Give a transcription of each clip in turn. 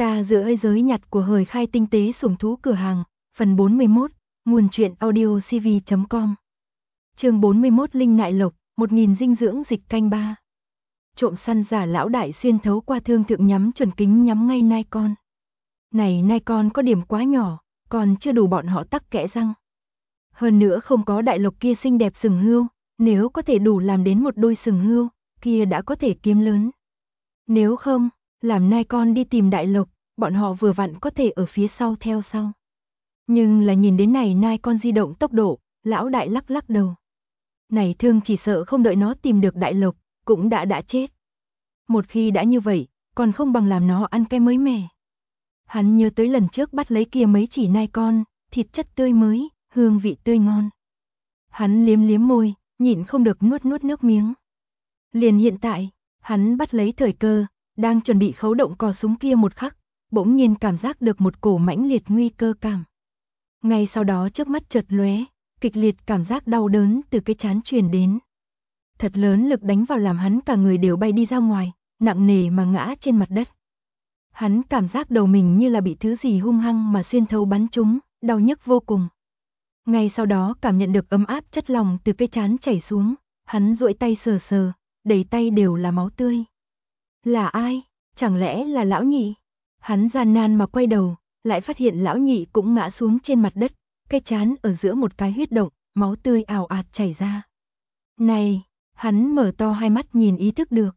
Ta giữa thế giới nhặt của hời khai tinh tế sủng thú cửa hàng, phần 41, nguồn truyện audio cv.com. Chương 41 Linh Nại Lộc, 1000 dinh dưỡng dịch canh 3. Trộm săn giả lão đại xuyên thấu qua thương thượng nhắm chuẩn kính nhắm ngay nai con. Này nai con có điểm quá nhỏ, còn chưa đủ bọn họ tắc kẽ răng. Hơn nữa không có đại lộc kia xinh đẹp sừng hươu, nếu có thể đủ làm đến một đôi sừng hươu, kia đã có thể kiếm lớn. Nếu không, làm nai con đi tìm đại lộc, bọn họ vừa vặn có thể ở phía sau theo sau. Nhưng là nhìn đến này nai con di động tốc độ, lão đại lắc lắc đầu. Này thương chỉ sợ không đợi nó tìm được đại lộc, cũng đã chết. Một khi đã như vậy, còn không bằng làm nó ăn cái mới mẻ. Hắn nhớ tới lần trước bắt lấy kia mấy chỉ nai con, thịt chất tươi mới, hương vị tươi ngon. Hắn liếm liếm môi, nhịn không được nuốt nước miếng. Liền hiện tại, hắn bắt lấy thời cơ, đang chuẩn bị khấu động cò súng kia một khắc, bỗng nhiên cảm giác được một cổ mãnh liệt nguy cơ cảm. Ngay sau đó trước mắt chợt lóe, kịch liệt cảm giác đau đớn từ cái trán truyền đến. Thật lớn lực đánh vào làm hắn cả người đều bay đi ra ngoài, nặng nề mà ngã trên mặt đất. Hắn cảm giác đầu mình như là bị thứ gì hung hăng mà xuyên thấu bắn trúng, đau nhức vô cùng. Ngay sau đó cảm nhận được ấm áp chất lỏng từ cái trán chảy xuống, hắn duỗi tay sờ sờ, đầy tay đều là máu tươi. Là ai? Chẳng lẽ là lão nhị? Hắn gian nan mà quay đầu, lại phát hiện lão nhị cũng ngã xuống trên mặt đất, cái trán ở giữa một cái huyết động, máu tươi ào ạt chảy ra. Này, hắn mở to hai mắt nhìn ý thức được.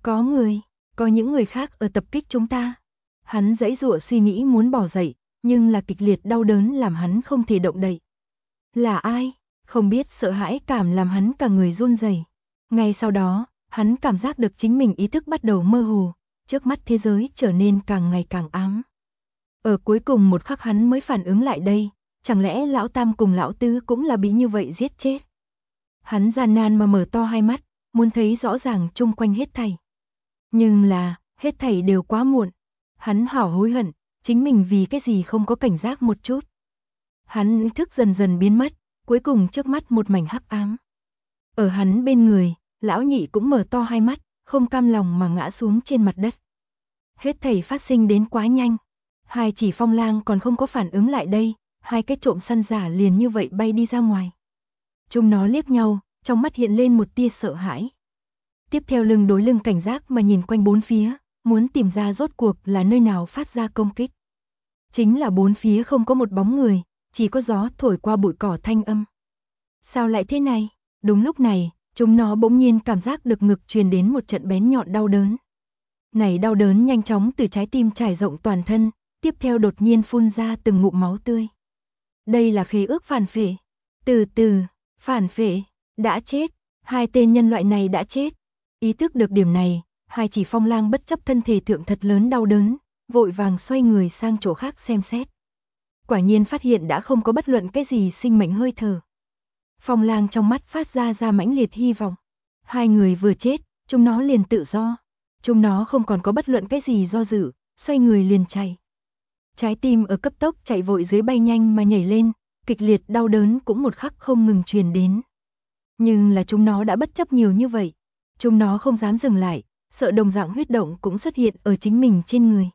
Có những người khác ở tập kích chúng ta. Hắn giãy giụa suy nghĩ muốn bỏ dậy, nhưng là kịch liệt đau đớn làm hắn không thể động đậy. Là ai? Không biết sợ hãi cảm làm hắn cả người run rẩy. Ngay sau đó, hắn cảm giác được chính mình ý thức bắt đầu mơ hồ, trước mắt thế giới trở nên càng ngày càng ám. Ở cuối cùng một khắc hắn mới phản ứng lại đây, chẳng lẽ lão tam cùng lão tứ cũng là bị như vậy giết chết. Hắn gian nan mà mở to hai mắt, muốn thấy rõ ràng chung quanh hết thảy. Nhưng là, hết thảy đều quá muộn. Hắn hảo hối hận, chính mình vì cái gì không có cảnh giác một chút. Hắn ý thức dần dần biến mất, cuối cùng trước mắt một mảnh hắc ám. Ở hắn bên người, lão nhị cũng mở to hai mắt, không cam lòng mà ngã xuống trên mặt đất. Hết thảy phát sinh đến quá nhanh. Hai chỉ phong lang còn không có phản ứng lại đây, hai cái trộm săn giả liền như vậy bay đi ra ngoài. Chúng nó liếc nhau, trong mắt hiện lên một tia sợ hãi. Tiếp theo lưng đối lưng cảnh giác mà nhìn quanh bốn phía, muốn tìm ra rốt cuộc là nơi nào phát ra công kích. Chính là bốn phía không có một bóng người, chỉ có gió thổi qua bụi cỏ thanh âm. Sao lại thế này? Đúng lúc này, chúng nó bỗng nhiên cảm giác được ngực truyền đến một trận bén nhọn đau đớn. Này đau đớn nhanh chóng từ trái tim trải rộng toàn thân, tiếp theo đột nhiên phun ra từng ngụm máu tươi. Đây là khế ước phản phệ. Phản phệ, đã chết, hai tên nhân loại này đã chết. Ý thức được điểm này, hai chỉ phong lang bất chấp thân thể thượng thật lớn đau đớn, vội vàng xoay người sang chỗ khác xem xét. Quả nhiên phát hiện đã không có bất luận cái gì sinh mệnh hơi thở. Phong lang trong mắt phát ra mãnh liệt hy vọng. Hai người vừa chết, chúng nó liền tự do. Chúng nó không còn có bất luận cái gì do dự, xoay người liền chạy. Trái tim ở cấp tốc chạy vội dưới bay nhanh mà nhảy lên, kịch liệt đau đớn cũng một khắc không ngừng truyền đến. Nhưng là chúng nó đã bất chấp nhiều như vậy. Chúng nó không dám dừng lại, sợ đồng dạng huyết động cũng xuất hiện ở chính mình trên người.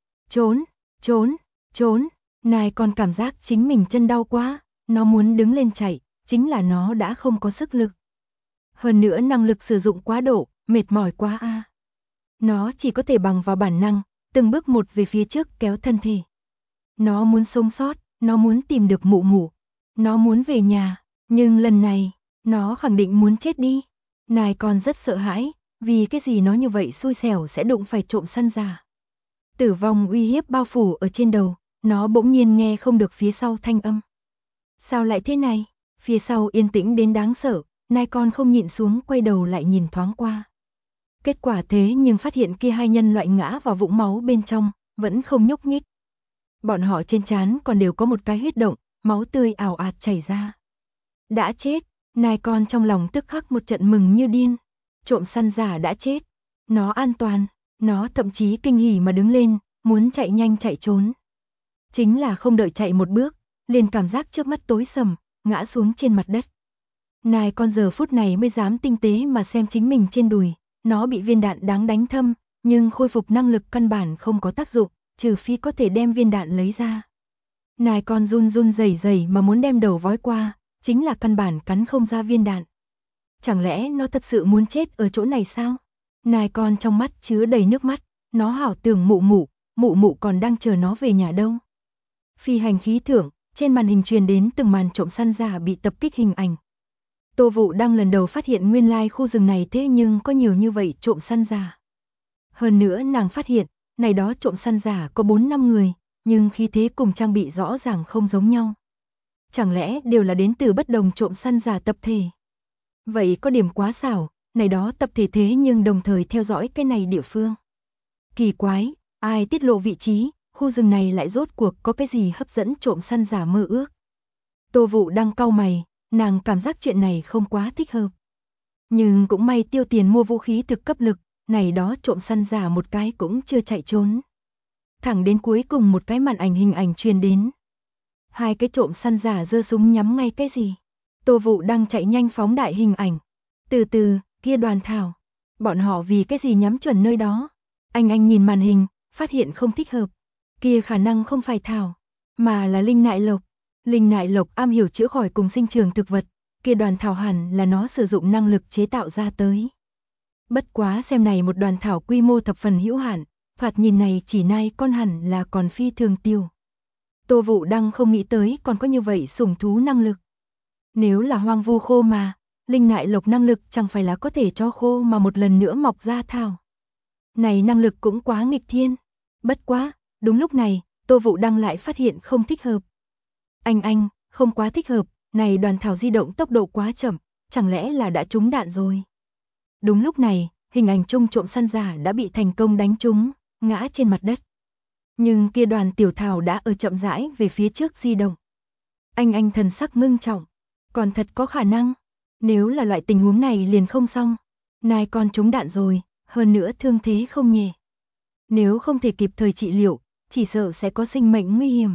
Trốn, nai còn cảm giác chính mình chân đau quá, nó muốn đứng lên chạy, chính là nó đã không có sức lực. Hơn nữa năng lực sử dụng quá độ, mệt mỏi quá a. Nó chỉ có thể bằng vào bản năng, từng bước một về phía trước kéo thân thể. Nó muốn sống sót, nó muốn tìm được mụ mụ, nó muốn về nhà, nhưng lần này, nó khẳng định muốn chết đi. Nai con rất sợ hãi, vì cái gì nó như vậy xui xẻo sẽ đụng phải trộm săn giả. Tử vong uy hiếp bao phủ ở trên đầu, nó bỗng nhiên nghe không được phía sau thanh âm. Sao lại thế này? Phía sau yên tĩnh đến đáng sợ, nai con không nhịn xuống quay đầu lại nhìn thoáng qua. Kết quả thế nhưng phát hiện kia hai nhân loại ngã vào vũng máu bên trong, vẫn không nhúc nhích. Bọn họ trên trán còn đều có một cái huyết động, máu tươi ào ạt chảy ra. Đã chết, nai con trong lòng tức khắc một trận mừng như điên. Trộm săn giả đã chết, nó an toàn, nó thậm chí kinh hỉ mà đứng lên, muốn chạy nhanh chạy trốn. Chính là không đợi chạy một bước, liền cảm giác trước mắt tối sầm, ngã xuống trên mặt đất. Nai con giờ phút này mới dám tinh tế mà xem chính mình trên đùi, nó bị viên đạn đáng đánh thâm, nhưng khôi phục năng lực căn bản không có tác dụng, trừ phi có thể đem viên đạn lấy ra. Nai con run run rẩy rẩy mà muốn đem đầu vói qua, chính là căn bản cắn không ra viên đạn. Chẳng lẽ nó thật sự muốn chết ở chỗ này sao? Nai con trong mắt chứa đầy nước mắt, nó hảo tưởng mụ mụ còn đang chờ nó về nhà đâu. Phi hành khí thượng, trên màn hình truyền đến từng màn trộm săn giả bị tập kích hình ảnh. Tô Vũ đang lần đầu phát hiện nguyên lai khu rừng này thế nhưng có nhiều như vậy trộm săn giả. Hơn nữa nàng phát hiện, này đó trộm săn giả có 4-5 người, nhưng khí thế cùng trang bị rõ ràng không giống nhau. Chẳng lẽ đều là đến từ bất đồng trộm săn giả tập thể? Vậy có điểm quá xảo, này đó tập thể thế nhưng đồng thời theo dõi cái này địa phương. Kỳ quái, ai tiết lộ vị trí, khu rừng này lại rốt cuộc có cái gì hấp dẫn trộm săn giả mơ ước. Tô Vũ đang cau mày, nàng cảm giác chuyện này không quá thích hợp. Nhưng cũng may tiêu tiền mua vũ khí thực cấp lực, này đó trộm săn giả một cái cũng chưa chạy trốn. Thẳng đến cuối cùng một cái màn ảnh hình ảnh truyền đến. Hai cái trộm săn giả giơ súng nhắm ngay cái gì. Tô Vũ đang chạy nhanh phóng đại hình ảnh. Từ từ, kia Đoàn Thảo. Bọn họ vì cái gì nhắm chuẩn nơi đó. Anh nhìn màn hình, phát hiện không thích hợp. Kia khả năng không phải Thảo, mà là Linh Nại Lộc. Linh Nại Lộc am hiểu chữa khỏi cùng sinh trưởng thực vật. Kia Đoàn Thảo hẳn là nó sử dụng năng lực chế tạo ra tới. Bất quá xem này một Đoàn Thảo quy mô thập phần hữu hạn, thoạt nhìn này chỉ nai con hẳn là còn phi thường tiêu. Tô Vũ đang không nghĩ tới còn có như vậy sủng thú năng lực. Nếu là hoang vu khô mà, Linh Nại Lộc năng lực chẳng phải là có thể cho khô mà một lần nữa mọc ra thảo. Này năng lực cũng quá nghịch thiên. Bất quá, đúng lúc này, Tô Vũ Đăng lại phát hiện không thích hợp. Anh, không quá thích hợp, này Đoàn Thảo di động tốc độ quá chậm, chẳng lẽ là đã trúng đạn rồi. Đúng lúc này, hình ảnh chung trộm săn giả đã bị thành công đánh trúng, ngã trên mặt đất. Nhưng kia Đoàn Tiểu Thảo đã ở chậm rãi về phía trước di động. Anh thần sắc ngưng trọng, còn thật có khả năng, nếu là loại tình huống này liền không xong. Nai con trúng đạn rồi, hơn nữa thương thế không nhẹ. Nếu không thể kịp thời trị liệu, chỉ sợ sẽ có sinh mệnh nguy hiểm.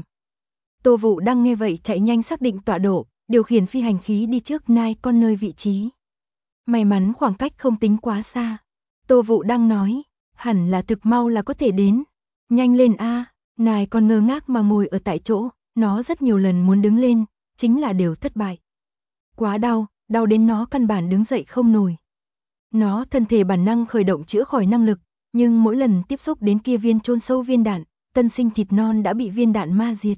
Tô Vũ đang nghe vậy chạy nhanh xác định tọa độ, điều khiển phi hành khí đi trước nai con nơi vị trí. May mắn khoảng cách không tính quá xa. Tô Vũ đang nói, hẳn là thực mau là có thể đến. Nhanh lên a. Nai con ngơ ngác mà ngồi ở tại chỗ, nó rất nhiều lần muốn đứng lên, chính là đều thất bại. Quá đau, đau đến nó căn bản đứng dậy không nổi. Nó thân thể bản năng khởi động chữa khỏi năng lực, nhưng mỗi lần tiếp xúc đến kia viên chôn sâu viên đạn, tân sinh thịt non đã bị viên đạn ma diệt.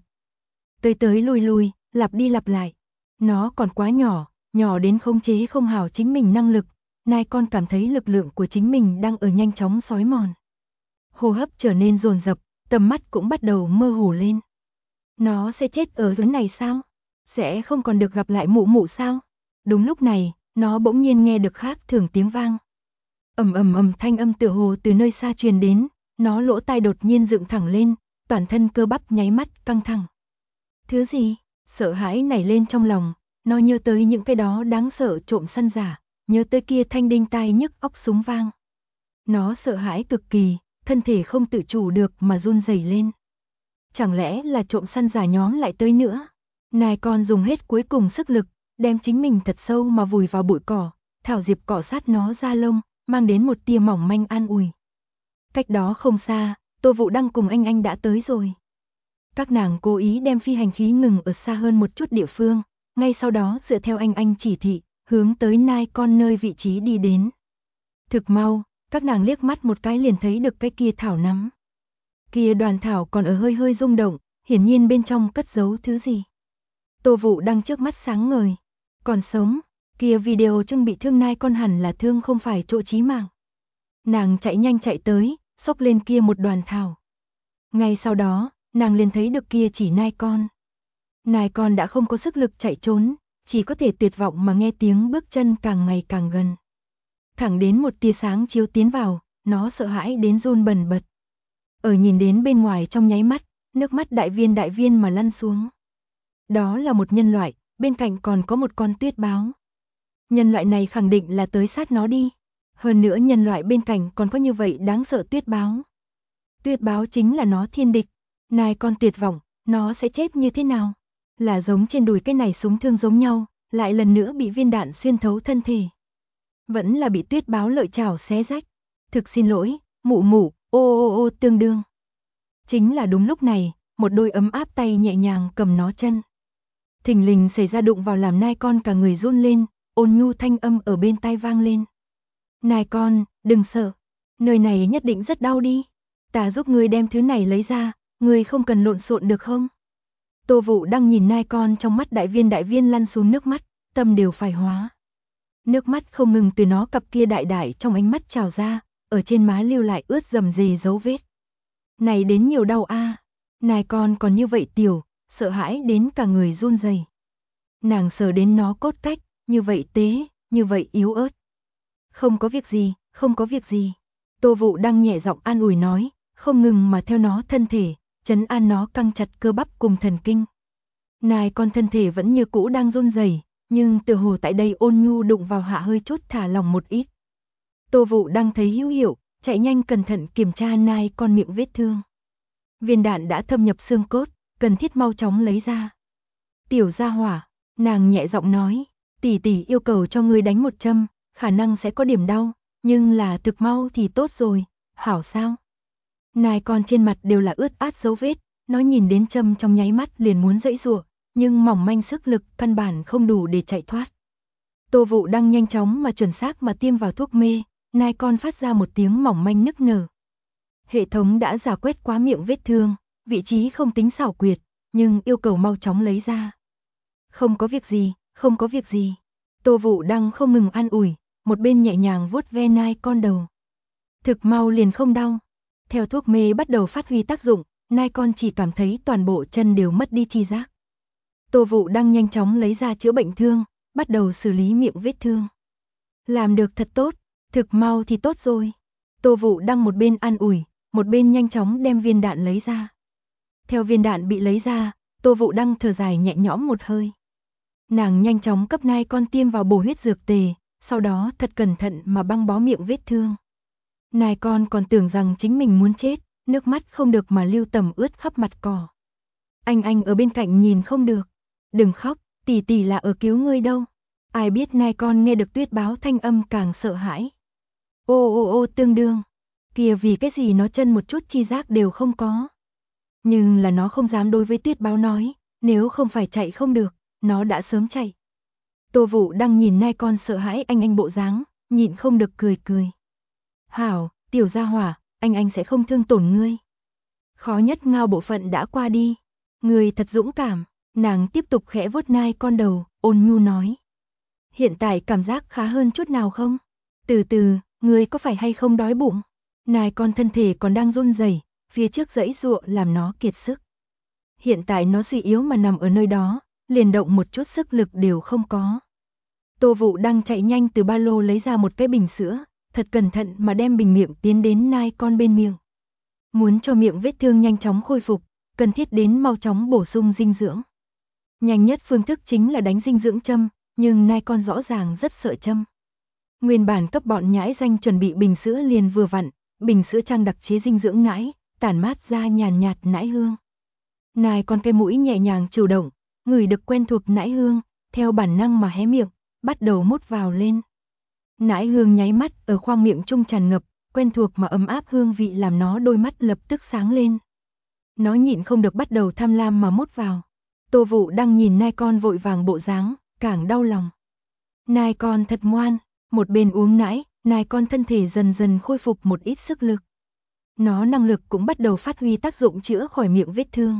Tới lui, lặp đi lặp lại. Nó còn quá nhỏ đến khống chế không hảo chính mình năng lực, nai con cảm thấy lực lượng của chính mình đang ở nhanh chóng xói mòn. Hô hấp trở nên dồn dập, tầm mắt cũng bắt đầu mơ hồ lên. Nó sẽ chết ở chỗ này sao? Sẽ không còn được gặp lại mụ sao? Đúng lúc này, nó bỗng nhiên nghe được khác thường tiếng vang. Ầm thanh âm tựa hồ từ nơi xa truyền đến, nó lỗ tai đột nhiên dựng thẳng lên, toàn thân cơ bắp nháy mắt căng thẳng. Thứ gì? Sợ hãi nảy lên trong lòng, nó nhớ tới những cái đó đáng sợ trộm săn giả, nhớ tới kia thanh đinh tai nhức óc súng vang. Nó sợ hãi cực kỳ, thân thể không tự chủ được mà run rẩy lên. Chẳng lẽ là trộm săn giả nhóm lại tới nữa? Nai con dùng hết cuối cùng sức lực, đem chính mình thật sâu mà vùi vào bụi cỏ, thảo diệp cọ sát nó da lông, mang đến một tia mỏng manh an ủi. Cách đó không xa, Tô Vũ Đăng cùng anh đã tới rồi. Các nàng cố ý đem phi hành khí ngừng ở xa hơn một chút địa phương, ngay sau đó dựa theo anh chỉ thị, hướng tới nai con nơi vị trí đi đến. Thực mau, các nàng liếc mắt một cái liền thấy được cái kia thảo nắm. Kia Đoàn thảo còn ở hơi rung động, hiển nhiên bên trong cất giấu thứ gì. Tô Vũ Đăng trước mắt sáng ngời, còn sống, kia video trưng bị thương nai con hẳn là thương không phải chỗ chí mạng. Nàng chạy nhanh chạy tới, xốc lên kia một đoàn thảo. Ngay sau đó, nàng liền thấy được kia chỉ nai con. Nai con đã không có sức lực chạy trốn, chỉ có thể tuyệt vọng mà nghe tiếng bước chân càng ngày càng gần. Thẳng đến một tia sáng chiếu tiến vào, nó sợ hãi đến run bần bật. Ở nhìn đến bên ngoài trong nháy mắt, nước mắt đại viên mà lăn xuống. Đó là một nhân loại, bên cạnh còn có một con tuyết báo. Nhân loại này khẳng định là tới sát nó đi. Hơn nữa nhân loại bên cạnh còn có như vậy đáng sợ tuyết báo. Tuyết báo chính là nó thiên địch. Nai con tuyệt vọng, nó sẽ chết như thế nào? Là giống trên đùi cái này súng thương giống nhau, lại lần nữa bị viên đạn xuyên thấu thân thể. Vẫn là bị tuyết báo lợi chảo xé rách. Thực xin lỗi, mụ, ô tương đương. Chính là đúng lúc này, một đôi ấm áp tay nhẹ nhàng cầm nó chân. Thình lình xảy ra đụng vào làm nai con cả người run lên, ôn nhu thanh âm ở bên tai vang lên. Nai con, đừng sợ, nơi này nhất định rất đau đi. Ta giúp ngươi đem thứ này lấy ra, ngươi không cần lộn xộn được không? Tô Vũ đang nhìn nai con trong mắt đại viên lăn xuống nước mắt, tâm đều phải hóa. Nước mắt không ngừng từ nó cặp kia đại đại trong ánh mắt trào ra, ở trên má lưu lại ướt rầm rề dấu vết. Này đến nhiều đau a, nai con còn như vậy tiểu, sợ hãi đến cả người run rẩy. Nàng sờ đến nó cốt cách, như vậy tế, như vậy yếu ớt. Không có việc gì, không có việc gì. Tô Vũ đang nhẹ giọng an ủi nói, không ngừng mà theo nó thân thể, trấn an nó căng chặt cơ bắp cùng thần kinh. Nai con thân thể vẫn như cũ đang run rẩy, nhưng tựa hồ tại đây ôn nhu đụng vào hạ hơi chút thả lòng một ít. Tô Vũ đang thấy hữu hiệu, chạy nhanh cẩn thận kiểm tra nai con miệng vết thương. Viên đạn đã thâm nhập xương cốt, cần thiết mau chóng lấy ra. Tiểu gia hỏa, nàng nhẹ giọng nói, tỷ tỷ yêu cầu cho ngươi đánh một châm, khả năng sẽ có điểm đau, nhưng là thực mau thì tốt rồi, hảo sao? Nai con trên mặt đều là ướt át dấu vết, nó nhìn đến châm trong nháy mắt liền muốn giãy giụa, nhưng mỏng manh sức lực căn bản không đủ để chạy thoát. Tô Vũ đang nhanh chóng mà chuẩn xác mà tiêm vào thuốc mê, nai con phát ra một tiếng mỏng manh nức nở. Hệ thống đã rà quét qua miệng vết thương, vị trí không tính xảo quyệt, nhưng yêu cầu mau chóng lấy ra. Không có việc gì, không có việc gì. Tô Vũ đang không ngừng an ủi, một bên nhẹ nhàng vuốt ve nai con đầu. Thực mau liền không đau. Theo thuốc mê bắt đầu phát huy tác dụng, nai con chỉ cảm thấy toàn bộ chân đều mất đi chi giác. Tô Vũ đang nhanh chóng lấy ra chữa bệnh thương, bắt đầu xử lý miệng vết thương. Làm được thật tốt, thực mau thì tốt rồi. Tô Vũ đang một bên an ủi, một bên nhanh chóng đem viên đạn lấy ra. Theo viên đạn bị lấy ra, Tô Vũ đang thở dài nhẹ nhõm một hơi. Nàng nhanh chóng cấp nai con tiêm vào bổ huyết dược tề, sau đó thật cẩn thận mà băng bó miệng vết thương. Nai con còn tưởng rằng chính mình muốn chết, nước mắt không được mà lưu tầm ướt khắp mặt cỏ. Anh ở bên cạnh nhìn không được. Đừng khóc, tỷ tỷ là ở cứu ngươi đâu. Ai biết nai con nghe được Tuyết Báo thanh âm càng sợ hãi. Ô tương đương. Kìa vì cái gì nó chân một chút chi giác đều không có. Nhưng là nó không dám đối với Tuyết Báo nói, nếu không phải chạy không được, nó đã sớm chạy. Tô Vũ đang nhìn nai con sợ hãi anh bộ dáng, nhịn không được cười cười. Hảo, tiểu gia hỏa, anh sẽ không thương tổn ngươi. Khó nhất ngao bộ phận đã qua đi. Ngươi thật dũng cảm, nàng tiếp tục khẽ vuốt nai con đầu, ôn nhu nói. Hiện tại cảm giác khá hơn chút nào không? Từ từ, ngươi có phải hay không đói bụng? Nai con thân thể còn đang run rẩy, phía trước giãy giụa làm nó kiệt sức. Hiện tại nó suy yếu mà nằm ở nơi đó, liền động một chút sức lực đều không có. Tô Vũ đang chạy nhanh từ ba lô lấy ra một cái bình sữa, thật cẩn thận mà đem bình miệng tiến đến nai con bên miệng. Muốn cho miệng vết thương nhanh chóng khôi phục, cần thiết đến mau chóng bổ sung dinh dưỡng. Nhanh nhất phương thức chính là đánh dinh dưỡng châm, nhưng nai con rõ ràng rất sợ châm. Nguyên bản cấp bọn nhãi danh chuẩn bị bình sữa liền vừa vặn, bình sữa trang đặc chế dinh dưỡng nãi, tản mát ra nhàn nhạt nãi hương. Nai con cái mũi nhẹ nhàng chủ động, ngửi được quen thuộc nãi hương, theo bản năng mà hé miệng, bắt đầu mút vào lên. Nãi hương nháy mắt ở khoang miệng trung tràn ngập, quen thuộc mà ấm áp hương vị làm nó đôi mắt lập tức sáng lên. Nó nhịn không được bắt đầu tham lam mà mút vào. Tô Vũ đang nhìn nai con vội vàng bộ dáng, càng đau lòng. Nai con thật ngoan, một bên uống nãi, nai con thân thể dần dần khôi phục một ít sức lực. Nó năng lực cũng bắt đầu phát huy tác dụng chữa khỏi miệng vết thương.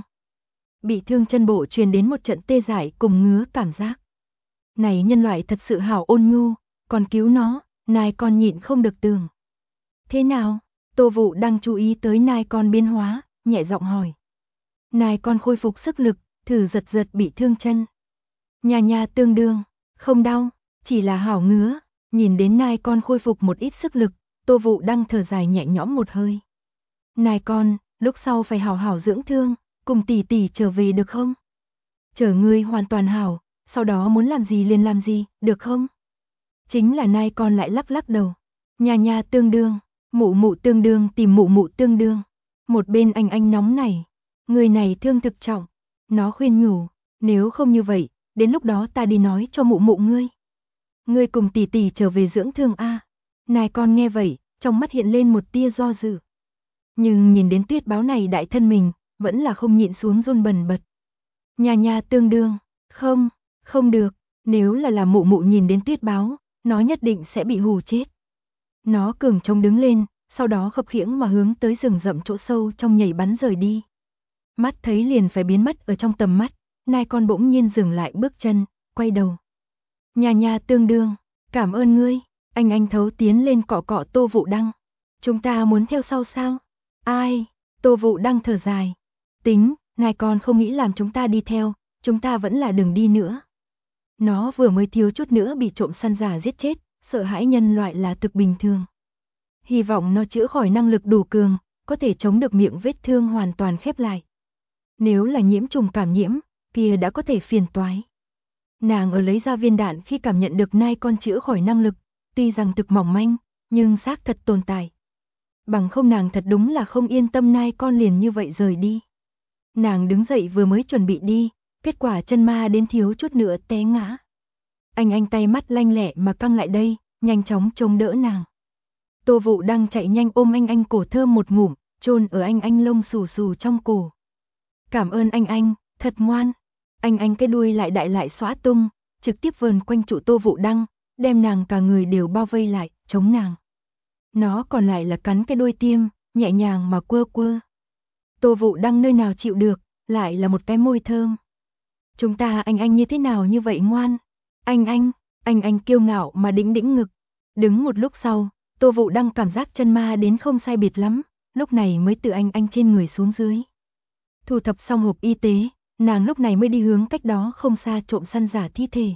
Bị thương chân bộ truyền đến một trận tê dại cùng ngứa cảm giác. Này nhân loại thật sự hảo ôn nhu, còn cứu nó, nai con nhịn không được tưởng. Thế nào? Tô Vũ đang chú ý tới nai con biến hóa, nhẹ giọng hỏi. Nai con khôi phục sức lực, thử giật bị thương chân. Nhà tương đương, không đau, chỉ là hảo ngứa. Nhìn đến nai con khôi phục một ít sức lực, Tô Vũ đang thở dài nhẹ nhõm một hơi. Nai con, lúc sau phải hảo hảo dưỡng thương, cùng tỷ tỷ trở về được không? Chờ ngươi hoàn toàn hảo, sau đó muốn làm gì liền làm gì, được không? Chính là nai con lại lắc đầu. Nhà tương đương, mụ tương đương tìm mụ tương đương. Một bên anh nóng nảy, người này thương thực trọng. Nó khuyên nhủ, nếu không như vậy, đến lúc đó ta đi nói cho mụ ngươi. Ngươi cùng tỷ tỷ trở về dưỡng thương a. Nai con nghe vậy, trong mắt hiện lên một tia do dự. Nhưng nhìn đến tuyết báo này đại thân mình, vẫn là không nhịn xuống run bần bật. Nha nha tương đương, không, không được, nếu là mụ mụ nhìn đến tuyết báo, nó nhất định sẽ bị hù chết. Nó cường trống đứng lên, sau đó khập khiễng mà hướng tới rừng rậm chỗ sâu trong nhảy bắn rời đi. Mắt thấy liền phải biến mất ở trong tầm mắt, nai con bỗng nhiên dừng lại bước chân, quay đầu. Nha nha tương đương, cảm ơn ngươi, anh thấu tiến lên cọ cọ Tô Vũ Đăng. Chúng ta muốn theo sau sao? Ai? Tô Vũ Đăng thở dài. Tính, nai con không nghĩ làm chúng ta đi theo, chúng ta vẫn là đừng đi nữa. Nó vừa mới thiếu chút nữa bị trộm săn giả giết chết, sợ hãi nhân loại là thực bình thường. Hy vọng nó chữa khỏi năng lực đủ cường, có thể chống được miệng vết thương hoàn toàn khép lại. Nếu là nhiễm trùng cảm nhiễm, kia đã có thể phiền toái. Nàng ở lấy ra viên đạn khi cảm nhận được nai con chữa khỏi năng lực, tuy rằng thực mỏng manh, nhưng xác thật tồn tại. Bằng không nàng thật đúng là không yên tâm nai con liền như vậy rời đi. Nàng đứng dậy vừa mới chuẩn bị đi, kết quả chân ma đến thiếu chút nữa té ngã. Anh tay mắt lanh lẹ mà căng lại đây, nhanh chóng chống đỡ nàng. Tô Vũ đang chạy nhanh ôm anh cổ thơm một ngụm, chôn ở anh lông xù xù trong cổ. Cảm ơn anh, thật ngoan. Anh cái đuôi lại đại lại xõa tung, trực tiếp vờn quanh trụ Tô Vũ Đăng, đem nàng cả người đều bao vây lại, chống nàng. Nó còn lại là cắn cái đuôi tiêm, nhẹ nhàng mà quơ quơ. Tô Vũ Đăng nơi nào chịu được, lại là một cái môi thơm. Chúng ta anh như thế nào như vậy ngoan? Anh kiêu ngạo mà đĩnh ngực. Đứng một lúc sau, Tô Vũ Đăng cảm giác chân ma đến không sai biệt lắm, lúc này mới từ anh trên người xuống dưới. Thu thập xong hộp y tế, nàng lúc này mới đi hướng cách đó không xa trộm săn giả thi thể.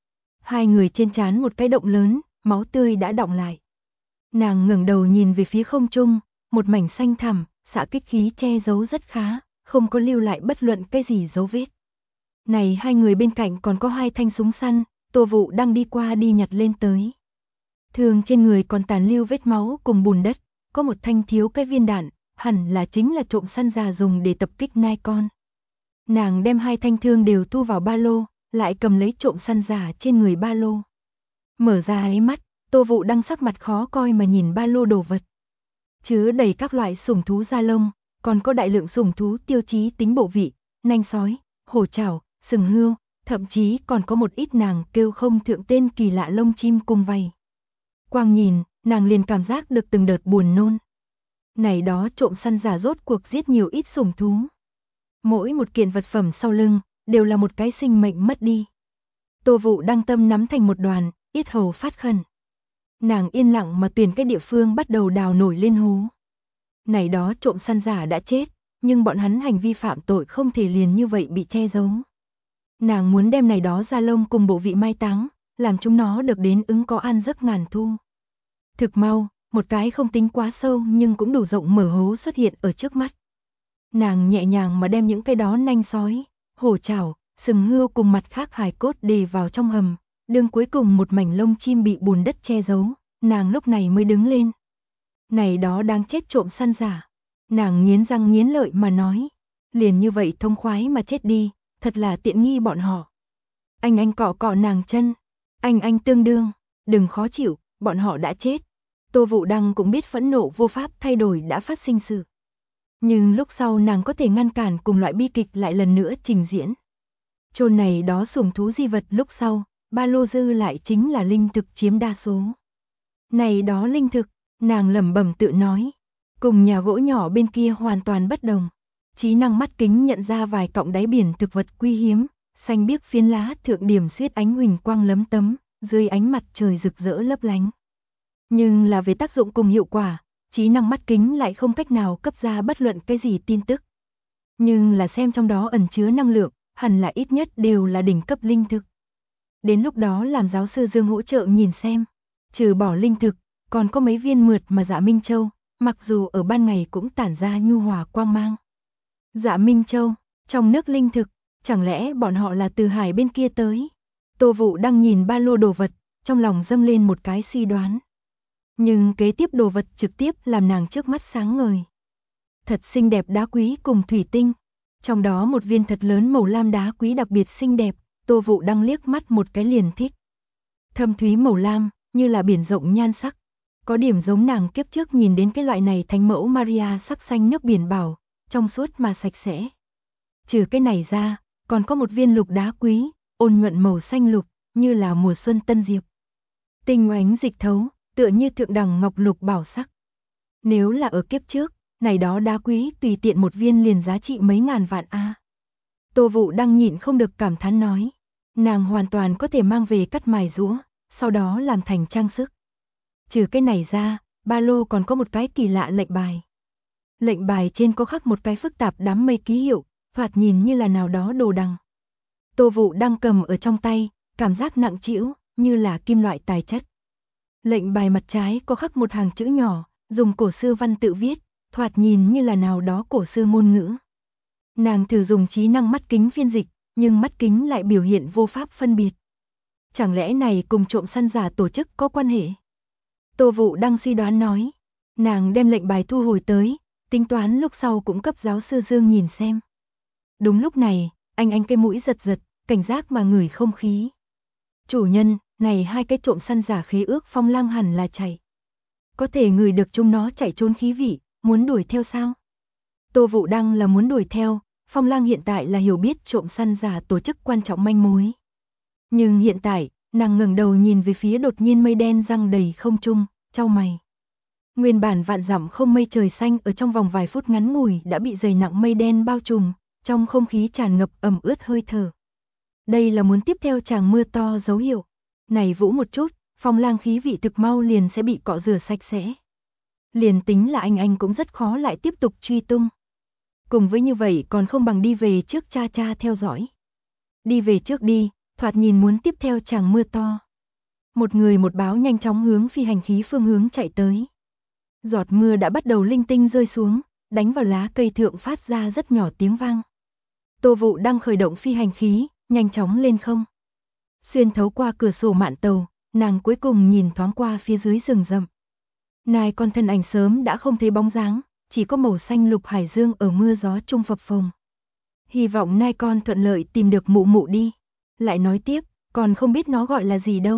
Hai người trên trán một cái động lớn, máu tươi đã đọng lại. Nàng ngẩng đầu nhìn về phía không trung, một mảnh xanh thẳm, xạ kích khí che giấu rất khá, không có lưu lại bất luận cái gì dấu vết. Này hai người bên cạnh còn có hai thanh súng săn, Tô Vũ đang đi qua đi nhặt lên tới. Thường trên người còn tàn lưu vết máu cùng bùn đất, có một thanh thiếu cái viên đạn, hẳn là chính là trộm săn giả dùng để tập kích nai con. Nàng đem hai thanh thương đều thu vào ba lô, lại cầm lấy trộm săn giả trên người ba lô. Mở ra ấy mắt, Tô Vũ đang sắc mặt khó coi mà nhìn ba lô đồ vật. Chứa đầy các loại sủng thú da lông, còn có đại lượng sủng thú tiêu chí tính bộ vị, nanh sói, hổ chảo, sừng hươu, thậm chí còn có một ít nàng kêu không thượng tên kỳ lạ lông chim cùng vầy. Quang nhìn, nàng liền cảm giác được từng đợt buồn nôn. Này đó trộm săn giả rốt cuộc giết nhiều ít sủng thú. Mỗi một kiện vật phẩm sau lưng, đều là một cái sinh mệnh mất đi. Tô Vũ Đăng tâm nắm thành một đoàn, yết hầu phát khẩn. Nàng yên lặng mà tuyển cái địa phương bắt đầu đào nổi lên hố. Này đó trộm săn giả đã chết, nhưng bọn hắn hành vi phạm tội không thể liền như vậy bị che giấu. Nàng muốn đem này đó da lông cùng bộ vị mai táng, làm chúng nó được đến ứng có an giấc ngàn thu. Thực mau, một cái không tính quá sâu nhưng cũng đủ rộng mở hố xuất hiện ở trước mắt. Nàng nhẹ nhàng mà đem những cái đó nanh sói, hổ chảo, sừng hươu cùng mặt khác hài cốt đề vào trong hầm, đường cuối cùng một mảnh lông chim bị bùn đất che giấu, nàng lúc này mới đứng lên. Này đó đang chết trộm săn giả. Nàng nghiến răng nghiến lợi mà nói, liền như vậy thông khoái mà chết đi, thật là tiện nghi bọn họ. Anh cọ cọ nàng chân, anh tương đương, đừng khó chịu, bọn họ đã chết. Tô Vũ Đăng cũng biết phẫn nộ vô pháp thay đổi đã phát sinh sự. Nhưng lúc sau nàng có thể ngăn cản cùng loại bi kịch lại lần nữa trình diễn. Chôn này đó sủng thú di vật lúc sau, ba lô dư lại chính là linh thực chiếm đa số. Này đó linh thực, nàng lẩm bẩm tự nói, cùng nhà gỗ nhỏ bên kia hoàn toàn bất đồng. Trí năng mắt kính nhận ra vài cọng đáy biển thực vật quý hiếm, xanh biếc phiến lá thượng điểm xuyết ánh huỳnh quang lấm tấm, dưới ánh mặt trời rực rỡ lấp lánh. Nhưng là về tác dụng cùng hiệu quả, trí năng mắt kính lại không cách nào cấp ra bất luận cái gì tin tức. Nhưng là xem trong đó ẩn chứa năng lượng, hẳn là ít nhất đều là đỉnh cấp linh thực. Đến lúc đó làm giáo sư Dương hỗ trợ nhìn xem, trừ bỏ linh thực, còn có mấy viên mượt mà Dạ Minh Châu, mặc dù ở ban ngày cũng tản ra nhu hòa quang mang. Dạ Minh Châu, trong nước linh thực, chẳng lẽ bọn họ là từ hải bên kia tới? Tô Vũ đang nhìn ba lô đồ vật, trong lòng dâng lên một cái suy đoán. Nhưng kế tiếp đồ vật trực tiếp làm nàng trước mắt sáng ngời. Thật xinh đẹp đá quý cùng thủy tinh, trong đó một viên thật lớn màu lam đá quý đặc biệt xinh đẹp, Tô Vũ đang liếc mắt một cái liền thích. Thâm thúy màu lam, như là biển rộng nhan sắc. Có điểm giống nàng kiếp trước nhìn đến cái loại này thánh mẫu Maria sắc xanh nước biển bảo, trong suốt mà sạch sẽ. Trừ cái này ra, còn có một viên lục đá quý, ôn nhuận màu xanh lục, như là mùa xuân tân diệp. Tinh oánh dịch thấu, tựa như thượng đẳng ngọc lục bảo sắc. Nếu là ở kiếp trước, này đó đá quý tùy tiện một viên liền giá trị mấy ngàn vạn a. Tô Vũ đang nhịn không được cảm thán nói, nàng hoàn toàn có thể mang về cắt mài rũa, sau đó làm thành trang sức. Trừ cái này ra, ba lô còn có một cái kỳ lạ lệnh bài. Lệnh bài trên có khắc một cái phức tạp đám mây ký hiệu, thoạt nhìn như là nào đó đồ đằng. Tô Vũ đang cầm ở trong tay, cảm giác nặng trĩu, như là kim loại tài chất. Lệnh bài mặt trái có khắc một hàng chữ nhỏ, dùng cổ xưa văn tự viết, thoạt nhìn như là nào đó cổ xưa ngôn ngữ. Nàng thử dùng trí năng mắt kính phiên dịch, nhưng mắt kính lại biểu hiện vô pháp phân biệt. Chẳng lẽ này cùng trộm săn giả tổ chức có quan hệ? Tô Vũ đang suy đoán nói. Nàng đem lệnh bài thu hồi tới, tính toán lúc sau cũng cấp giáo sư Dương nhìn xem. Đúng lúc này, anh cái mũi giật giật, cảnh giác mà ngửi không khí. Chủ nhân, này hai cái trộm săn giả khế ước Phong Lang hẳn là chạy. Có thể ngửi được chúng nó chạy trốn khí vị, muốn đuổi theo sao? Tô Vũ Đăng là muốn đuổi theo, Phong Lang hiện tại là hiểu biết trộm săn giả tổ chức quan trọng manh mối. Nhưng hiện tại, nàng ngẩng đầu nhìn về phía đột nhiên mây đen giăng đầy không trung, chau mày. Nguyên bản vạn dặm không mây trời xanh ở trong vòng vài phút ngắn ngủi đã bị dày nặng mây đen bao trùm, trong không khí tràn ngập ẩm ướt hơi thở. Đây là muốn tiếp theo tràng mưa to dấu hiệu. Này Vũ một chút, Phong Lang khí vị thực mau liền sẽ bị cọ rửa sạch sẽ. Liền tính là anh cũng rất khó lại tiếp tục truy tung. Cùng với như vậy còn không bằng đi về trước cha theo dõi. Đi về trước đi, thoạt nhìn muốn tiếp theo tràng mưa to. Một người một báo nhanh chóng hướng phi hành khí phương hướng chạy tới. Giọt mưa đã bắt đầu linh tinh rơi xuống, đánh vào lá cây thượng phát ra rất nhỏ tiếng vang. Tô Vũ đang khởi động phi hành khí, nhanh chóng lên không. Xuyên thấu qua cửa sổ mạn tàu, nàng cuối cùng nhìn thoáng qua phía dưới rừng rậm. Nai con thân ảnh sớm đã không thấy bóng dáng, chỉ có màu xanh lục hải dương ở mưa gió trung phập phồng. Hy vọng nai con thuận lợi tìm được mụ mụ đi. Lại nói tiếp, còn không biết nó gọi là gì đâu.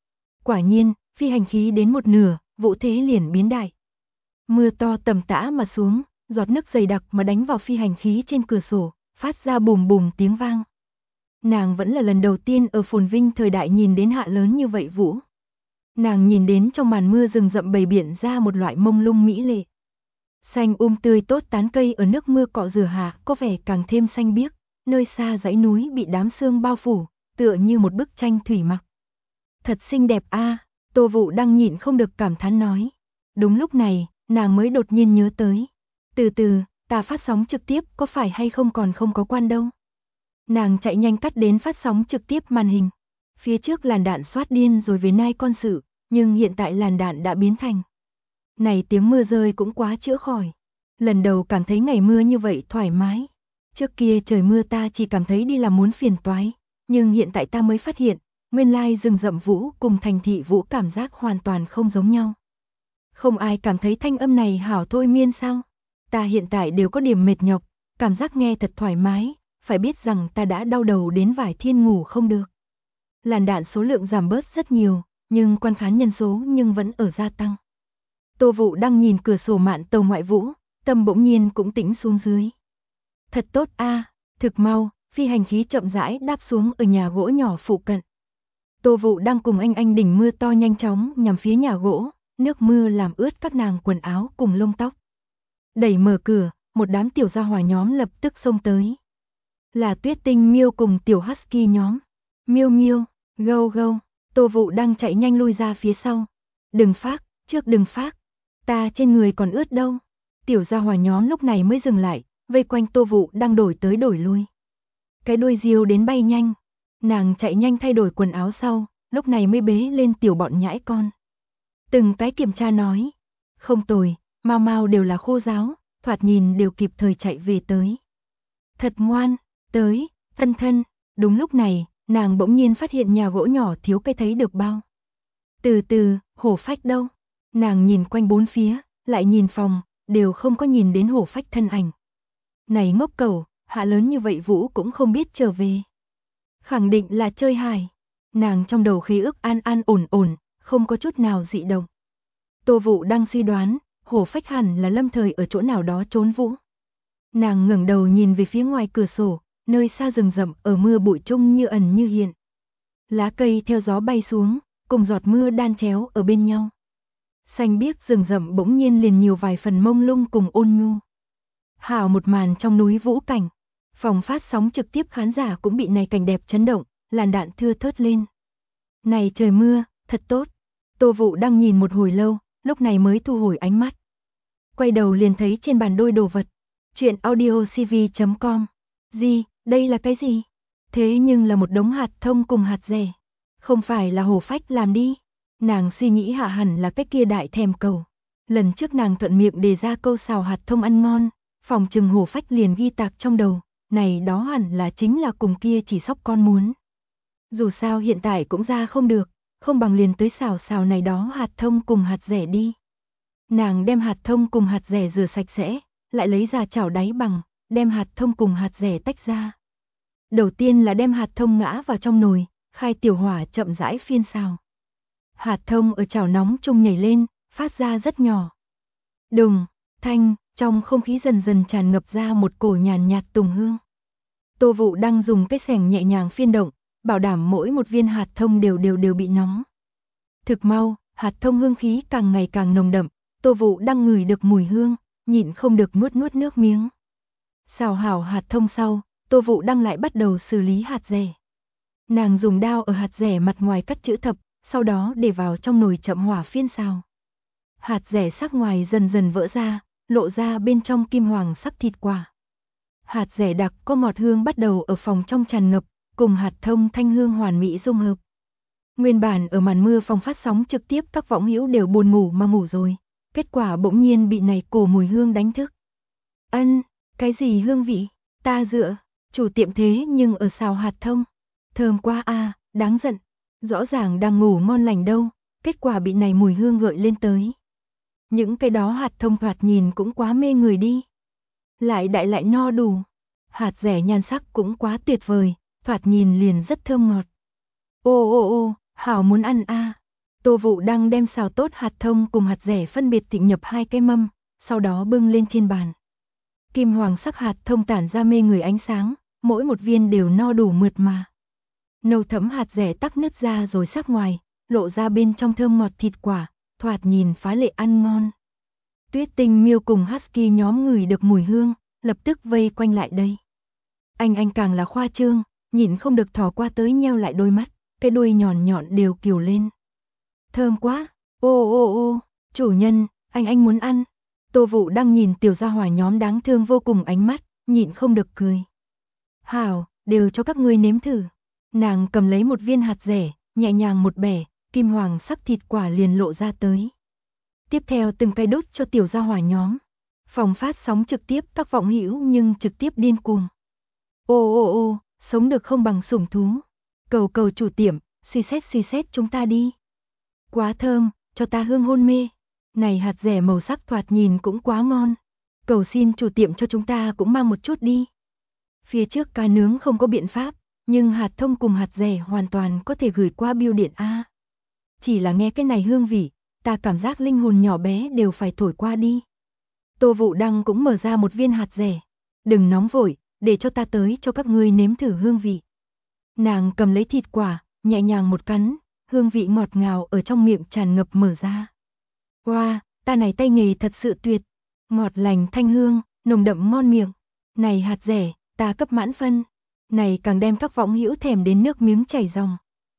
Quả nhiên, phi hành khí đến một nửa, vũ thế liền biến đại. Mưa to tầm tã mà xuống, giọt nước dày đặc mà đánh vào phi hành khí trên cửa sổ, phát ra bùm bùm tiếng vang. Nàng vẫn là lần đầu tiên ở phồn vinh thời đại nhìn đến hạ lớn như vậy vũ. Nàng nhìn đến trong màn mưa rừng rậm bầy biển ra một loại mông lung mỹ lệ. Xanh tươi tốt tán cây ở nước mưa cọ rửa hạ có vẻ càng thêm xanh biếc, nơi xa dãy núi bị đám sương bao phủ, tựa như một bức tranh thủy mặc. Thật xinh đẹp a, Tô Vũ đang nhịn không được cảm thán nói. Đúng lúc này, nàng mới đột nhiên nhớ tới. Từ từ, ta phát sóng trực tiếp có phải hay không còn không có quan đâu. Nàng chạy nhanh cắt đến phát sóng trực tiếp màn hình. Phía trước làn đạn xoát điên rồi với nai con sự, nhưng hiện tại làn đạn đã biến thành. Này tiếng mưa rơi cũng quá chữa khỏi. Lần đầu cảm thấy ngày mưa như vậy thoải mái. Trước kia trời mưa ta chỉ cảm thấy đi làm muốn phiền toái, nhưng hiện tại ta mới phát hiện, nguyên lai rừng rậm vũ cùng thành thị vũ cảm giác hoàn toàn không giống nhau. Không ai cảm thấy thanh âm này hảo thôi miên sao? Ta hiện tại đều có điểm mệt nhọc, cảm giác nghe thật thoải mái, phải biết rằng ta đã đau đầu đến vài thiên ngủ không được. Làn đạn số lượng giảm bớt rất nhiều, nhưng quan khán nhân số nhưng vẫn ở gia tăng. Tô Vũ đang nhìn cửa sổ mạn tàu ngoại vũ, tâm bỗng nhiên cũng tĩnh xuống dưới. Thật tốt a, thực mau, phi hành khí chậm rãi đáp xuống ở nhà gỗ nhỏ phụ cận. Tô Vũ đang cùng anh đỉnh mưa to nhanh chóng nhằm phía nhà gỗ, nước mưa làm ướt các nàng quần áo cùng lông tóc. Đẩy mở cửa, một đám tiểu gia hỏa nhóm lập tức xông tới. Là Tuyết Tinh Miêu cùng tiểu Husky nhóm. Miêu Miêu, Gâu Gâu, Tô Vũ đang chạy nhanh lui ra phía sau. Đừng phát, trước đừng phát, ta trên người còn ướt đâu. Tiểu gia hỏa nhóm lúc này mới dừng lại, vây quanh Tô Vũ đang đổi tới đổi lui. Cái đuôi diều đến bay nhanh, nàng chạy nhanh thay đổi quần áo sau, lúc này mới bế lên tiểu bọn nhãi con. Từng cái kiểm tra nói, không tồi, mau mau đều là khô ráo, thoạt nhìn đều kịp thời chạy về tới. Thật ngoan, tới, thân thân, đúng lúc này, nàng bỗng nhiên phát hiện nhà gỗ nhỏ thiếu cây thấy được bao. Từ từ, hổ phách đâu? Nàng nhìn quanh bốn phía, lại nhìn phòng, đều không có nhìn đến hổ phách thân ảnh. Này ngốc cẩu, hạ lớn như vậy Vũ cũng không biết trở về. Khẳng định là chơi hài. Nàng trong đầu khí ức an ổn, không có chút nào dị động. Tô Vũ đang suy đoán, hổ phách hẳn là lâm thời ở chỗ nào đó trốn vũ. Nàng ngẩng đầu nhìn về phía ngoài cửa sổ, nơi xa rừng rậm ở mưa bụi trông như ẩn như hiện. Lá cây theo gió bay xuống, cùng giọt mưa đan chéo ở bên nhau. Xanh biếc rừng rậm bỗng nhiên liền nhiều vài phần mông lung cùng ôn nhu. Hảo một màn trong núi vũ cảnh. Phòng phát sóng trực tiếp khán giả cũng bị này cảnh đẹp chấn động, làn đạn thưa thớt lên. Này trời mưa, thật tốt. Tô Vũ đang nhìn một hồi lâu, lúc này mới thu hồi ánh mắt. Quay đầu liền thấy trên bàn đôi đồ vật. Chuyện audiocv.com. Gì, đây là cái gì? Thế nhưng là một đống hạt thông cùng hạt dẻ. Không phải là hổ phách làm đi. Nàng suy nghĩ hạ hẳn là cái kia đại thèm cầu. Lần trước nàng thuận miệng đề ra câu xào hạt thông ăn ngon, phòng trừng hổ phách liền ghi tạc trong đầu. Này đó hẳn là chính là cùng kia chỉ sóc con muốn. Dù sao hiện tại cũng ra không được, không bằng liền tới xào này đó hạt thông cùng hạt dẻ đi. Nàng đem hạt thông cùng hạt dẻ rửa sạch sẽ, lại lấy ra chảo đáy bằng, đem hạt thông cùng hạt dẻ tách ra. Đầu tiên là đem hạt thông ngã vào trong nồi, khai tiểu hỏa chậm rãi phiên xào. Hạt thông ở chảo nóng chung nhảy lên, phát ra rất nhỏ. Đùng, thanh, trong không khí dần dần tràn ngập ra một cổ nhàn nhạt tùng hương. Tô Vũ đang dùng cái xẻng nhẹ nhàng phiên động, bảo đảm mỗi một viên hạt thông đều bị nóng. Thực mau, hạt thông hương khí càng ngày càng nồng đậm, Tô Vũ đang ngửi được mùi hương, nhịn không được nuốt nước miếng. Xào hảo hạt thông sau, Tô Vũ đang lại bắt đầu xử lý hạt dẻ. Nàng dùng dao ở hạt dẻ mặt ngoài cắt chữ thập, sau đó để vào trong nồi chậm hỏa phiên xào. Hạt dẻ sắc ngoài dần dần vỡ ra, lộ ra bên trong kim hoàng sắc thịt quả. Hạt dẻ đặc có ngọt hương bắt đầu ở phòng trong tràn ngập, cùng hạt thông thanh hương hoàn mỹ dung hợp. Nguyên bản ở màn mưa phòng phát sóng trực tiếp các võng hữu đều buồn ngủ mà ngủ rồi, kết quả bỗng nhiên bị này cổ mùi hương đánh thức. Ân, cái gì hương vị? Ta dựa, chủ tiệm thế nhưng ở xào hạt thông. Thơm quá a, đáng giận. Rõ ràng đang ngủ ngon lành đâu, kết quả bị này mùi hương gợi lên tới. Những cái đó hạt thông thoạt nhìn cũng quá mê người đi. Lại đại lại no đủ. Hạt dẻ nhan sắc cũng quá tuyệt vời, thoạt nhìn liền rất thơm ngọt. Ô, hảo muốn ăn a. Tô Vũ đang đem xào tốt hạt thông cùng hạt dẻ phân biệt tịnh nhập hai cái mâm, sau đó bưng lên trên bàn. Kim hoàng sắc hạt thông tản ra mê người ánh sáng, mỗi một viên đều no đủ mượt mà. Nâu thẫm hạt dẻ tắc nứt ra rồi sắc ngoài, lộ ra bên trong thơm ngọt thịt quả, thoạt nhìn phá lệ ăn ngon. Tuyết Tinh Miêu cùng Husky nhóm ngửi được mùi hương, lập tức vây quanh lại đây. Anh càng là khoa trương, nhịn không được thò qua tới nheo lại đôi mắt, cái đuôi nhọn đều kiều lên. Thơm quá, ô, chủ nhân, anh muốn ăn. Tô Vũ đang nhìn tiểu gia hỏa nhóm đáng thương vô cùng ánh mắt, nhịn không được cười. Hảo, đều cho các ngươi nếm thử. Nàng cầm lấy một viên hạt dẻ, nhẹ nhàng một bẻ, kim hoàng sắc thịt quả liền lộ ra tới. Tiếp theo từng cái đút cho tiểu gia hỏa nhóm. Phòng phát sóng trực tiếp các vọng hữu nhưng trực tiếp điên cuồng. Ô, sống được không bằng sủng thú. Cầu chủ tiệm, suy xét chúng ta đi. Quá thơm, cho ta hương hôn mê. Này hạt dẻ màu sắc thoạt nhìn cũng quá ngon. Cầu xin chủ tiệm cho chúng ta cũng mang một chút đi. Phía trước cá nướng không có biện pháp, nhưng hạt thông cùng hạt dẻ hoàn toàn có thể gửi qua bưu điện A. Chỉ là nghe cái này hương vị, ta cảm giác linh hồn nhỏ bé đều phải thổi qua đi. Tô Vũ Đăng cũng mở ra một viên hạt dẻ. Đừng nóng vội, để cho ta tới cho các ngươi nếm thử hương vị. Nàng cầm lấy thịt quả, nhẹ nhàng một cắn, hương vị ngọt ngào ở trong miệng tràn ngập mở ra. Wow, ta này tay nghề thật sự tuyệt. Ngọt lành thanh hương, nồng đậm ngon miệng. Này hạt dẻ, ta cấp mãn phân. Này càng đem các võng hữu thèm đến nước miếng chảy ròng.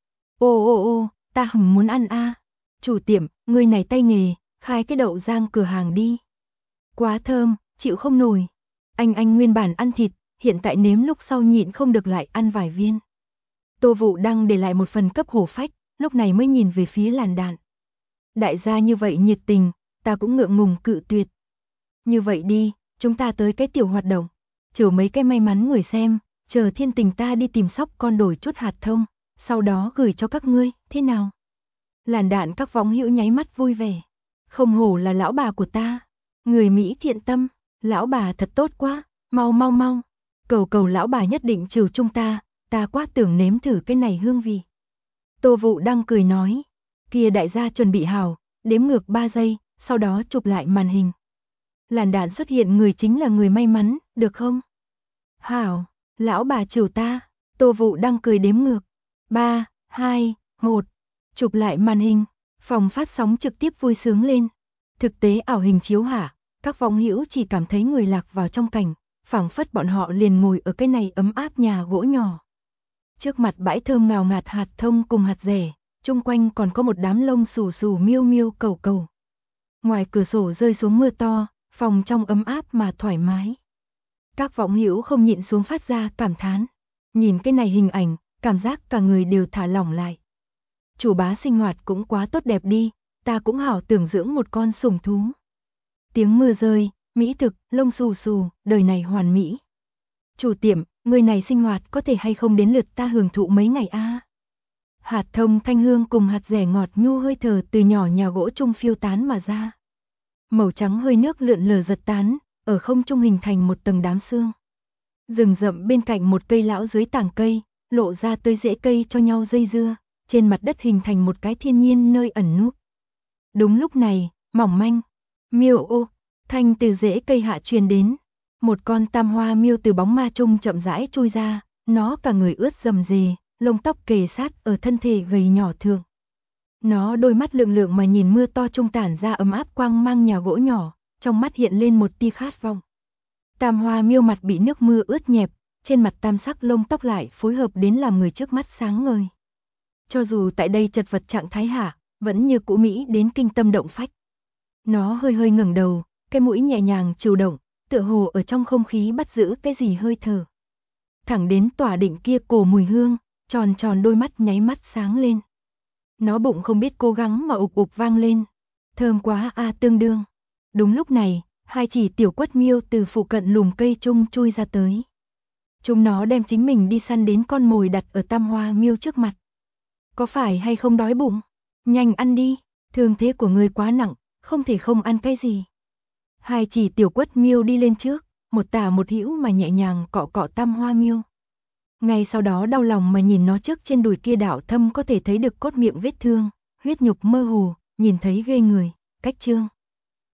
Ô, ta muốn ăn a. Chủ tiệm, ngươi này tay nghề, khai cái đậu rang cửa hàng đi. Quá thơm, chịu không nổi. Anh nguyên bản ăn thịt, hiện tại nếm lúc sau nhịn không được lại ăn vài viên. Tô Vũ đang để lại một phần cấp hổ phách, lúc này mới nhìn về phía làn đạn. Đại gia như vậy nhiệt tình, ta cũng ngượng ngùng cự tuyệt. Như vậy đi, chúng ta tới cái tiểu hoạt động. Chờ mấy cái may mắn người xem, chờ thiên tình ta đi tìm sóc con đổi chút hạt thông, sau đó gửi cho các ngươi, thế nào? Làn đạn các võng hữu nháy mắt vui vẻ. Không hổ là lão bà của ta. Người Mỹ thiện tâm, lão bà thật tốt quá, mau. Cầu lão bà nhất định trừ chúng ta quá tưởng nếm thử cái này hương vị. Tô Vũ đang cười nói, kia đại gia chuẩn bị hảo, đếm ngược 3 giây, sau đó chụp lại màn hình. Làn đạn xuất hiện người chính là người may mắn, được không? Hảo, lão bà chiều ta, Tô Vũ đang cười đếm ngược. 3, 2, 1, chụp lại màn hình, phòng phát sóng trực tiếp vui sướng lên. Thực tế ảo hình chiếu hả, các vong hữu chỉ cảm thấy người lạc vào trong cảnh, phảng phất bọn họ liền ngồi ở cái này ấm áp nhà gỗ nhỏ. Trước mặt bãi thơm ngào ngạt hạt thông cùng hạt dẻ, chung quanh còn có một đám lông xù xù miêu miêu cầu cầu. Ngoài cửa sổ rơi xuống mưa to, phòng trong ấm áp mà thoải mái. Các vong hữu không nhịn xuống phát ra cảm thán. Nhìn cái này hình ảnh, cảm giác cả người đều thả lỏng lại. Chủ bá sinh hoạt cũng quá tốt đẹp đi, ta cũng hảo tưởng dưỡng một con sủng thú. Tiếng mưa rơi, mỹ thực, lông xù xù, đời này hoàn mỹ. Chủ tiệm, người này sinh hoạt có thể hay không đến lượt ta hưởng thụ mấy ngày a? Hạt thông thanh hương cùng hạt dẻ ngọt nhu hơi thở từ nhỏ nhà gỗ chung phiêu tán mà ra. Màu trắng hơi nước lượn lờ giật tán, ở không trung hình thành một tầng đám sương. Rừng rậm bên cạnh một cây lão dưới tảng cây, lộ ra tơi rễ cây cho nhau dây dưa, trên mặt đất hình thành một cái thiên nhiên nơi ẩn núp. Đúng lúc này, mỏng manh, miêu ô, thanh từ rễ cây hạ truyền đến. Một con tam hoa miêu từ bóng ma chung chậm rãi chui ra, nó cả người ướt rầm rề, lông tóc kề sát ở thân thể gầy nhỏ thượng. Nó đôi mắt lượng lượng mà nhìn mưa to trung tản ra ấm áp quang mang nhà gỗ nhỏ, trong mắt hiện lên một tia khát vọng. Tam hoa miêu mặt bị nước mưa ướt nhẹp, trên mặt tam sắc lông tóc lại phối hợp đến làm người trước mắt sáng ngời. Cho dù tại đây chật vật trạng thái hạ, vẫn như cũ mỹ đến kinh tâm động phách. Nó hơi hơi ngẩng đầu, cái mũi nhẹ nhàng chịu động, tựa hồ ở trong không khí bắt giữ cái gì hơi thở. Thẳng đến tỏa định kia cổ mùi hương, tròn tròn đôi mắt nháy mắt sáng lên. Nó bụng không biết cố gắng mà ục ục vang lên. Thơm quá a tương đương. Đúng lúc này, hai chỉ tiểu quất miêu từ phụ cận lùm cây chung chui ra tới. Chúng nó đem chính mình đi săn đến con mồi đặt ở tam hoa miêu trước mặt. Có phải hay không đói bụng? Nhanh ăn đi, thương thế của ngươi quá nặng, không thể không ăn cái gì. Hai chỉ tiểu quất miêu đi lên trước, một tả một hữu mà nhẹ nhàng cọ cọ tam hoa miêu. Ngay sau đó đau lòng mà nhìn nó trước trên đùi kia đảo thâm có thể thấy được cốt miệng vết thương, huyết nhục mơ hồ, nhìn thấy ghê người, cách trương.